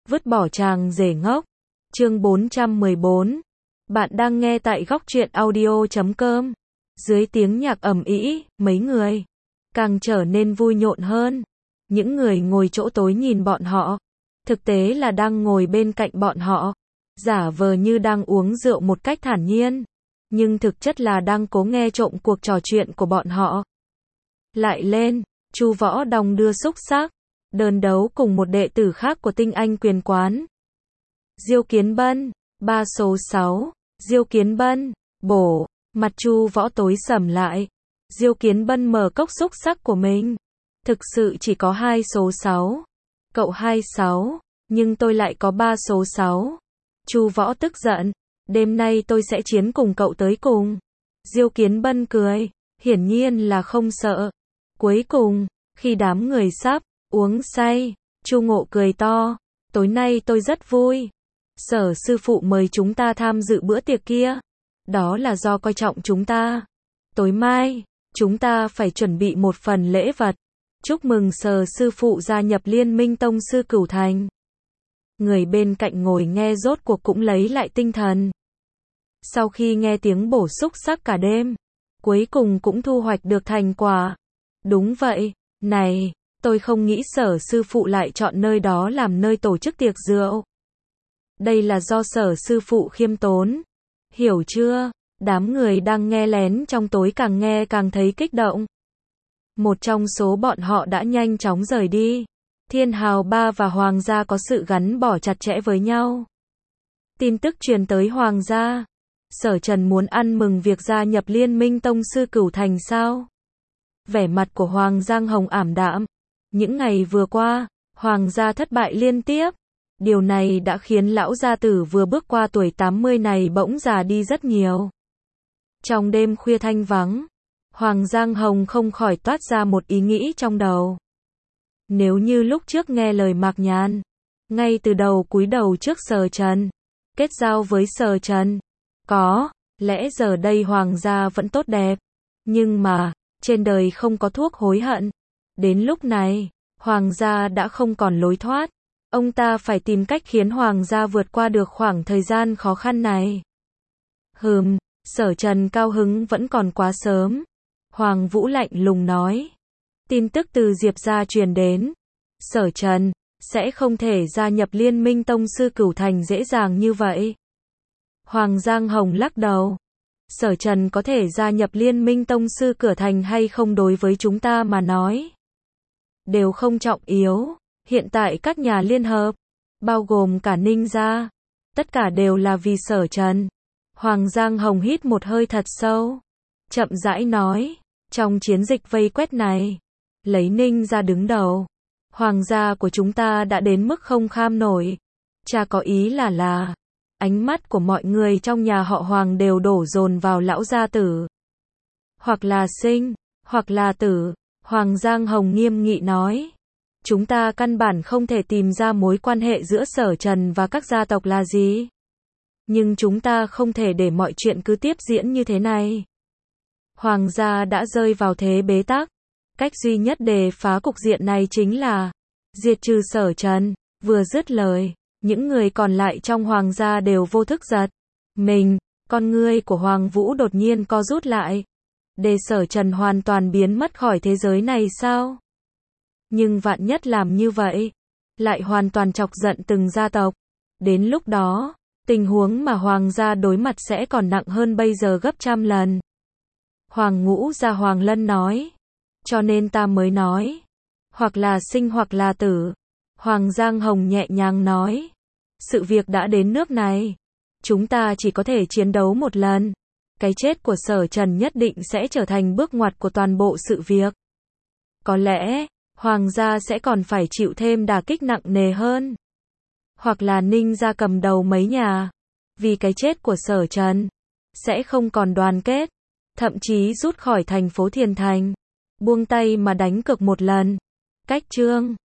Vứt bỏ chàng rể ngốc. Chương 414. Bạn đang nghe tại góc truyện audio.com. Dưới tiếng nhạc ầm ĩ, mấy người càng trở nên vui nhộn hơn. Những người ngồi chỗ tối nhìn bọn họ, thực tế là đang ngồi bên cạnh bọn họ, giả vờ như đang uống rượu một cách thản nhiên, nhưng thực chất là đang cố nghe trộm cuộc trò chuyện của bọn họ. Lại lên, Chu Võ đong đưa xúc xắc, đơn đấu cùng một đệ tử khác của Tinh Anh Quyền Quán. Diêu Kiến Bân, 3 số 6, Diêu Kiến Bân, bổ, mặt Chu Võ tối sầm lại. Diêu Kiến Bân mở cốc xúc xắc của mình. Thực sự chỉ có 2 số 6. Cậu 26, nhưng tôi lại có 3 số 6. Chu Võ tức giận, đêm nay tôi sẽ chiến cùng cậu tới cùng. Diêu Kiến Bân cười, hiển nhiên là không sợ. Cuối cùng, khi đám người sắp uống say, Chu Ngộ cười to, tối nay tôi rất vui. Sở sư phụ mời chúng ta tham dự bữa tiệc kia, đó là do coi trọng chúng ta. Tối mai, chúng ta phải chuẩn bị một phần lễ vật, chúc mừng Sở sư phụ gia nhập Liên minh Tông sư Cửu Thành. Người bên cạnh ngồi nghe rốt cuộc cũng lấy lại tinh thần. Sau khi nghe tiếng bổ xúc sắc cả đêm, cuối cùng cũng thu hoạch được thành quả. Đúng vậy, này, tôi không nghĩ Sở sư phụ lại chọn nơi đó làm nơi tổ chức tiệc rượu. Đây là do Sở sư phụ khiêm tốn. Hiểu chưa? Đám người đang nghe lén trong tối càng nghe càng thấy kích động. Một trong số bọn họ đã nhanh chóng rời đi. Thiên Hào Ba và Hoàng gia có sự gắn bó chặt chẽ với nhau. Tin tức truyền tới Hoàng gia. Sở Trần muốn ăn mừng việc gia nhập Liên minh Tông sư Cửu Thành sao? Vẻ mặt của Hoàng Giang Hồng ảm đạm. Những ngày vừa qua, Hoàng gia thất bại liên tiếp. Điều này đã khiến lão gia tử vừa bước qua tuổi 80 này bỗng già đi rất nhiều. Trong đêm khuya thanh vắng, Hoàng Giang Hồng không khỏi toát ra một ý nghĩ trong đầu. Nếu như lúc trước nghe lời Mạc Nhàn, ngay từ đầu cúi đầu trước Sở Trần, kết giao với Sở Trần, có lẽ giờ đây Hoàng gia vẫn tốt đẹp. Nhưng mà, trên đời không có thuốc hối hận. Đến lúc này, Hoàng gia đã không còn lối thoát. Ông ta phải tìm cách khiến Hoàng gia vượt qua được khoảng thời gian khó khăn này. Sở Trần cao hứng vẫn còn quá sớm. Hoàng Vũ lạnh lùng nói. Tin tức từ Diệp gia truyền đến. Sở Trần sẽ không thể gia nhập Liên minh Tông sư Cửu Thành dễ dàng như vậy. Hoàng Giang Hồng lắc đầu. Sở Trần có thể gia nhập Liên minh Tông sư Cửu Thành hay không đối với chúng ta mà nói đều không trọng yếu. Hiện tại các nhà liên hợp, bao gồm cả Ninh gia, tất cả đều là vì Sở Trần. Hoàng Giang Hồng hít một hơi thật sâu, chậm rãi nói, trong chiến dịch vây quét này, lấy Ninh gia đứng đầu, Hoàng gia của chúng ta đã đến mức không kham nổi. Cha có ý là ánh mắt của mọi người trong nhà họ Hoàng đều đổ dồn vào lão gia tử. Hoặc là sinh, hoặc là tử. Hoàng Giang Hồng nghiêm nghị nói. Chúng ta căn bản không thể tìm ra mối quan hệ giữa Sở Trần và các gia tộc là gì. Nhưng chúng ta không thể để mọi chuyện cứ tiếp diễn như thế này. Hoàng gia đã rơi vào thế bế tắc. Cách duy nhất để phá cục diện này chính là diệt trừ Sở Trần. Vừa dứt lời, những người còn lại trong Hoàng gia đều vô thức giật mình. Con ngươi của Hoàng Vũ đột nhiên co rút lại. Để Sở Trần hoàn toàn biến mất khỏi thế giới này sao? Nhưng vạn nhất làm như vậy, lại hoàn toàn chọc giận từng gia tộc. Đến lúc đó, tình huống mà Hoàng gia đối mặt sẽ còn nặng hơn bây giờ gấp trăm lần. Hoàng Ngũ gia Hoàng Lân nói. Cho nên ta mới nói. Hoặc là sinh hoặc là tử. Hoàng Giang Hồng nhẹ nhàng nói. Sự việc đã đến nước này. Chúng ta chỉ có thể chiến đấu một lần. Cái chết của Sở Trần nhất định sẽ trở thành bước ngoặt của toàn bộ sự việc. Có lẽ Hoàng gia sẽ còn phải chịu thêm đả kích nặng nề hơn. Hoặc là Ninh gia cầm đầu mấy nhà. Vì cái chết của Sở Trần, sẽ không còn đoàn kết. Thậm chí rút khỏi thành phố Thiền Thành. Buông tay mà đánh cược một lần. Cách chương